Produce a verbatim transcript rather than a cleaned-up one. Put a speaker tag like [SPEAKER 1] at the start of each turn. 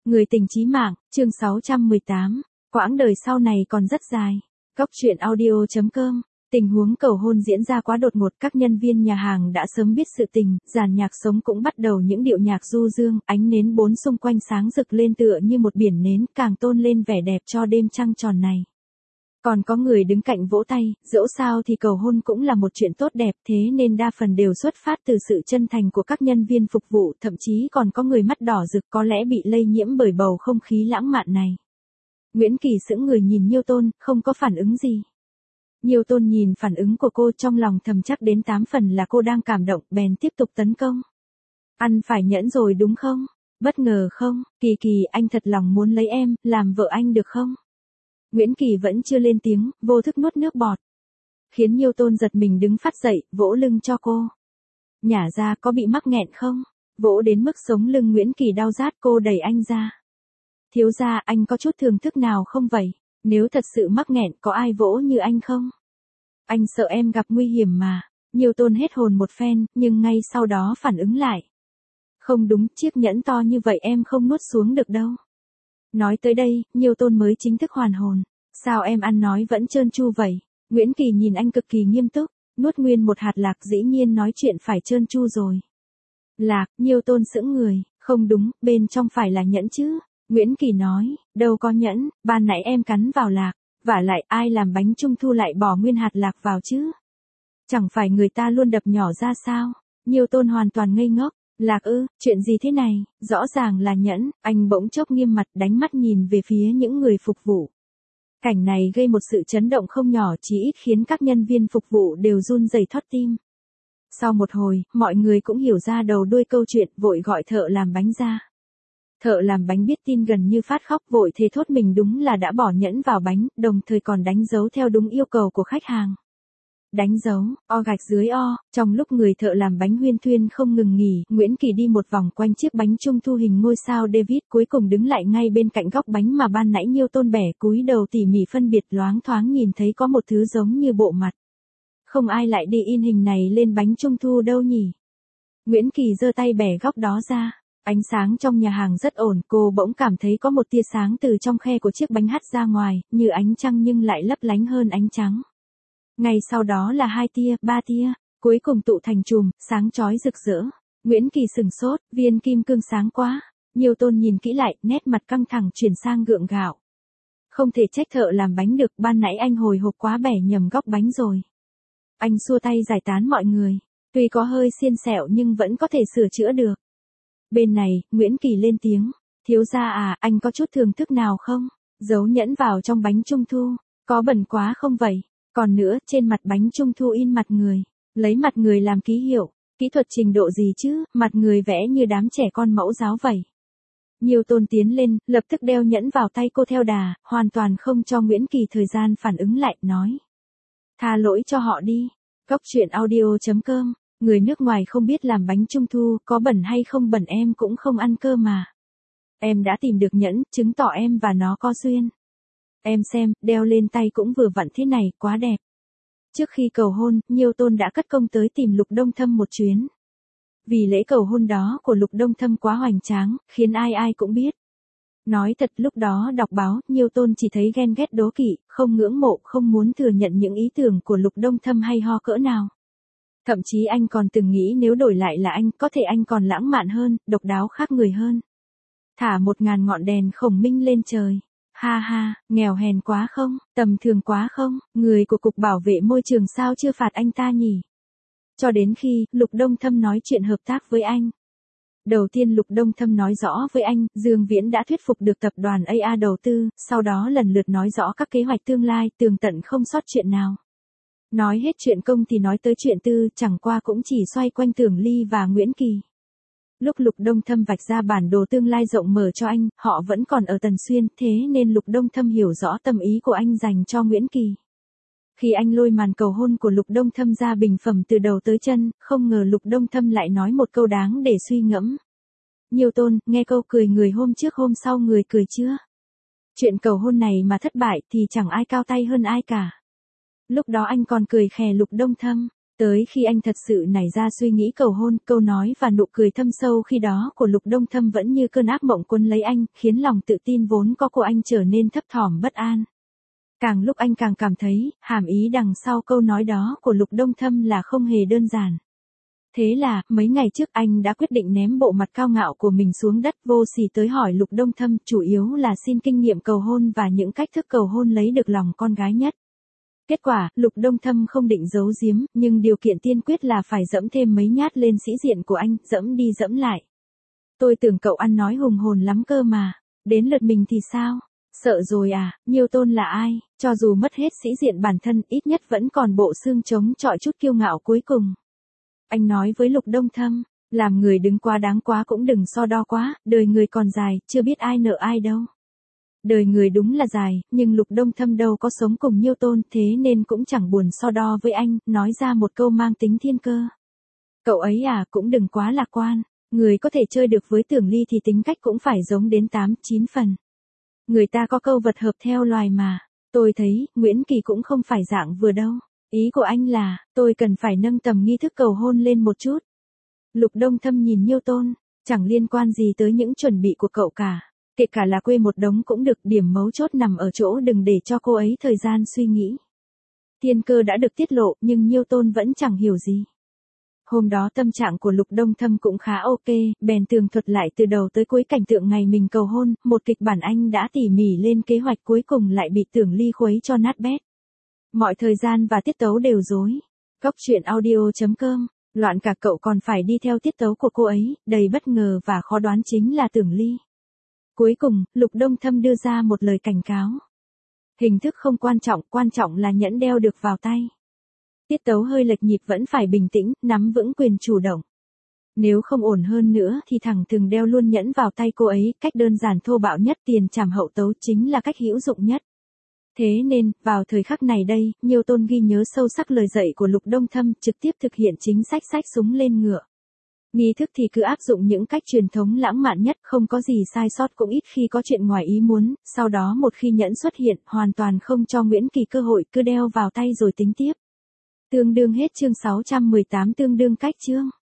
[SPEAKER 1] Người tình chí mạng, chương sáu trăm mười tám. Quãng đời sau này còn rất dài. Cốc truyện audio chấm com. Tình huống cầu hôn diễn ra quá đột ngột, các nhân viên nhà hàng đã sớm biết sự tình, dàn nhạc sống cũng bắt đầu những điệu nhạc du dương, ánh nến bốn xung quanh sáng rực lên tựa như một biển nến, càng tôn lên vẻ đẹp cho đêm trăng tròn này. Còn có người đứng cạnh vỗ tay, dẫu sao thì cầu hôn cũng là một chuyện tốt đẹp, thế nên đa phần đều xuất phát từ sự chân thành của các nhân viên phục vụ, thậm chí còn có người mắt đỏ rực có lẽ bị lây nhiễm bởi bầu không khí lãng mạn này. Nguyễn Kỳ sững người nhìn Nhiêu Tôn, không có phản ứng gì. Nhiêu Tôn nhìn phản ứng của cô trong lòng thầm chắc đến tám phần là cô đang cảm động, bèn tiếp tục tấn công. Ăn phải nhẫn rồi đúng không? Bất ngờ không? Kỳ Kỳ, anh thật lòng muốn lấy em, làm vợ anh được không? Nguyễn Kỳ vẫn chưa lên tiếng, vô thức nuốt nước bọt. Khiến Nhiêu Tôn giật mình đứng phát dậy, vỗ lưng cho cô. Nhả ra, có bị mắc nghẹn không? Vỗ đến mức sống lưng Nguyễn Kỳ đau rát, cô đẩy anh ra. Thiếu gia, anh có chút thưởng thức nào không vậy? Nếu thật sự mắc nghẹn, có ai vỗ như anh không? Anh sợ em gặp nguy hiểm mà. Nhiêu Tôn hết hồn một phen, nhưng ngay sau đó phản ứng lại. Không đúng, chiếc nhẫn to như vậy em không nuốt xuống được đâu. Nói tới đây, Nhiêu Tôn mới chính thức hoàn hồn. Sao em ăn nói vẫn trơn tru vậy? Nguyễn Kỳ nhìn anh cực kỳ nghiêm túc, nuốt nguyên một hạt lạc, dĩ nhiên nói chuyện phải trơn tru rồi. Lạc, Nhiêu Tôn sững người, không đúng, bên trong phải là nhẫn chứ. Nguyễn Kỳ nói, đâu có nhẫn, ban nãy em cắn vào lạc, vả lại ai làm bánh trung thu lại bỏ nguyên hạt lạc vào chứ? Chẳng phải người ta luôn đập nhỏ ra sao? Nhiêu Tôn hoàn toàn ngây ngốc. Lạc ư, chuyện gì thế này, rõ ràng là nhẫn, anh bỗng chốc nghiêm mặt đánh mắt nhìn về phía những người phục vụ. Cảnh này gây một sự chấn động không nhỏ, chỉ ít khiến các nhân viên phục vụ đều run rẩy thót tim. Sau một hồi, mọi người cũng hiểu ra đầu đuôi câu chuyện, vội gọi thợ làm bánh ra. Thợ làm bánh biết tin gần như phát khóc, vội thề thốt mình đúng là đã bỏ nhẫn vào bánh, đồng thời còn đánh dấu theo đúng yêu cầu của khách hàng. Đánh dấu, o gạch dưới o, trong lúc người thợ làm bánh huyên thuyên không ngừng nghỉ, Nguyễn Kỳ đi một vòng quanh chiếc bánh trung thu hình ngôi sao David, cuối cùng đứng lại ngay bên cạnh góc bánh mà ban nãy Nhiêu Tôn bẻ cúi đầu tỉ mỉ phân biệt, loáng thoáng nhìn thấy có một thứ giống như bộ mặt. Không ai lại đi in hình này lên bánh trung thu đâu nhỉ? Nguyễn Kỳ giơ tay bẻ góc đó ra. Ánh sáng trong nhà hàng rất ổn, cô bỗng cảm thấy có một tia sáng từ trong khe của chiếc bánh hắt ra ngoài, như ánh trăng nhưng lại lấp lánh hơn ánh trắng. Ngay sau đó là hai tia, ba tia, cuối cùng tụ thành chùm, sáng chói rực rỡ. Nguyễn Kỳ sừng sốt, viên kim cương sáng quá. Nhiêu Tôn nhìn kỹ lại, nét mặt căng thẳng chuyển sang gượng gạo. Không thể trách thợ làm bánh được, ban nãy anh hồi hộp quá bẻ nhầm góc bánh rồi. Anh xua tay giải tán mọi người. Tuy có hơi xiên xẹo nhưng vẫn có thể sửa chữa được. Bên này, Nguyễn Kỳ lên tiếng. Thiếu gia à, anh có chút thưởng thức nào không? Giấu nhẫn vào trong bánh trung thu. Có bẩn quá không vậy? Còn nữa, trên mặt bánh trung thu in mặt người. Lấy mặt người làm ký hiệu. Kỹ thuật trình độ gì chứ, mặt người vẽ như đám trẻ con mẫu giáo vậy. Nhiêu Tôn tiến lên, lập tức đeo nhẫn vào tay cô theo đà, hoàn toàn không cho Nguyễn Kỳ thời gian phản ứng lại, nói. Tha lỗi cho họ đi. Cốc truyện audio chấm com. Người nước ngoài không biết làm bánh trung thu, có bẩn hay không bẩn em cũng không ăn cơ mà. Em đã tìm được nhẫn, chứng tỏ em và nó có duyên. Em xem, đeo lên tay cũng vừa vặn thế này, quá đẹp. Trước khi cầu hôn, Nhiêu Tôn đã cất công tới tìm Lục Đông Thâm một chuyến. Vì lễ cầu hôn đó của Lục Đông Thâm quá hoành tráng, khiến ai ai cũng biết. Nói thật, lúc đó đọc báo, Nhiêu Tôn chỉ thấy ghen ghét đố kỵ, không ngưỡng mộ, không muốn thừa nhận những ý tưởng của Lục Đông Thâm hay ho cỡ nào. Thậm chí anh còn từng nghĩ nếu đổi lại là anh, có thể anh còn lãng mạn hơn, độc đáo khác người hơn. Thả một ngàn ngọn đèn khổng minh lên trời. Ha ha, nghèo hèn quá không, tầm thường quá không, người của Cục Bảo vệ Môi trường sao chưa phạt anh ta nhỉ? Cho đến khi, Lục Đông Thâm nói chuyện hợp tác với anh. Đầu tiên Lục Đông Thâm nói rõ với anh, Dương Viễn đã thuyết phục được tập đoàn a a đầu tư, sau đó lần lượt nói rõ các kế hoạch tương lai, tường tận không sót chuyện nào. Nói hết chuyện công thì nói tới chuyện tư, chẳng qua cũng chỉ xoay quanh Tưởng Ly và Nguyễn Kỳ. Lúc Lục Đông Thâm vạch ra bản đồ tương lai rộng mở cho anh, họ vẫn còn ở Tần Xuyên, thế nên Lục Đông Thâm hiểu rõ tâm ý của anh dành cho Nguyễn Kỳ. Khi anh lôi màn cầu hôn của Lục Đông Thâm ra bình phẩm từ đầu tới chân, không ngờ Lục Đông Thâm lại nói một câu đáng để suy ngẫm. Nhiêu Tôn, nghe câu cười người hôm trước hôm sau người cười chưa? Chuyện cầu hôn này mà thất bại thì chẳng ai cao tay hơn ai cả. Lúc đó anh còn cười khè Lục Đông Thâm. Tới khi anh thật sự nảy ra suy nghĩ cầu hôn, câu nói và nụ cười thâm sâu khi đó của Lục Đông Thâm vẫn như cơn ác mộng cuốn lấy anh, khiến lòng tự tin vốn có của anh trở nên thấp thỏm bất an. Càng lúc anh càng cảm thấy, hàm ý đằng sau câu nói đó của Lục Đông Thâm là không hề đơn giản. Thế là, mấy ngày trước anh đã quyết định ném bộ mặt cao ngạo của mình xuống đất, vô sỉ tới hỏi Lục Đông Thâm, chủ yếu là xin kinh nghiệm cầu hôn và những cách thức cầu hôn lấy được lòng con gái nhất. Kết quả, Lục Đông Thâm không định giấu giếm, nhưng điều kiện tiên quyết là phải dẫm thêm mấy nhát lên sĩ diện của anh, dẫm đi dẫm lại. Tôi tưởng cậu ăn nói hùng hồn lắm cơ mà, đến lượt mình thì sao? Sợ rồi à, Nhiêu Tôn là ai, cho dù mất hết sĩ diện bản thân, ít nhất vẫn còn bộ xương chống chọi chút kiêu ngạo cuối cùng. Anh nói với Lục Đông Thâm, làm người đứng quá đáng quá cũng đừng so đo quá, đời người còn dài, chưa biết ai nợ ai đâu. Đời người đúng là dài, nhưng Lục Đông Thâm đâu có sống cùng Nhiêu Tôn, thế nên cũng chẳng buồn so đo với anh, nói ra một câu mang tính thiên cơ. Cậu ấy à, cũng đừng quá lạc quan, người có thể chơi được với Tưởng Ly thì tính cách cũng phải giống đến tám, chín phần. Người ta có câu vật hợp theo loài mà, tôi thấy, Nguyễn Kỳ cũng không phải dạng vừa đâu. Ý của anh là, tôi cần phải nâng tầm nghi thức cầu hôn lên một chút. Lục Đông Thâm nhìn Nhiêu Tôn, chẳng liên quan gì tới những chuẩn bị của cậu cả. Kể cả là quê một đống cũng được, điểm mấu chốt nằm ở chỗ đừng để cho cô ấy thời gian suy nghĩ. Thiên cơ đã được tiết lộ, nhưng Nhiêu Tôn vẫn chẳng hiểu gì. Hôm đó tâm trạng của Lục Đông Thâm cũng khá ok, bèn tường thuật lại từ đầu tới cuối cảnh tượng ngày mình cầu hôn, một kịch bản anh đã tỉ mỉ lên kế hoạch cuối cùng lại bị Tưởng Ly khuấy cho nát bét. Mọi thời gian và tiết tấu đều rối. Cóc truyện audio chấm com, loạn cả cậu còn phải đi theo tiết tấu của cô ấy, đầy bất ngờ và khó đoán chính là Tưởng Ly. Cuối cùng, Lục Đông Thâm đưa ra một lời cảnh cáo. Hình thức không quan trọng, quan trọng là nhẫn đeo được vào tay. Tiết tấu hơi lệch nhịp vẫn phải bình tĩnh, nắm vững quyền chủ động. Nếu không ổn hơn nữa thì thẳng thừng đeo luôn nhẫn vào tay cô ấy, cách đơn giản thô bạo nhất, tiền trảm hậu tấu chính là cách hữu dụng nhất. Thế nên, vào thời khắc này đây, Nhiêu Tôn ghi nhớ sâu sắc lời dạy của Lục Đông Thâm, trực tiếp thực hiện chính sách xách súng lên ngựa. Nghi thức thì cứ áp dụng những cách truyền thống lãng mạn nhất, không có gì sai sót cũng ít khi có chuyện ngoài ý muốn, sau đó một khi nhẫn xuất hiện, hoàn toàn không cho Nguyễn Kỳ cơ hội, cứ đeo vào tay rồi tính tiếp. Tương đương hết chương sáu trăm mười tám, tương đương cách chương.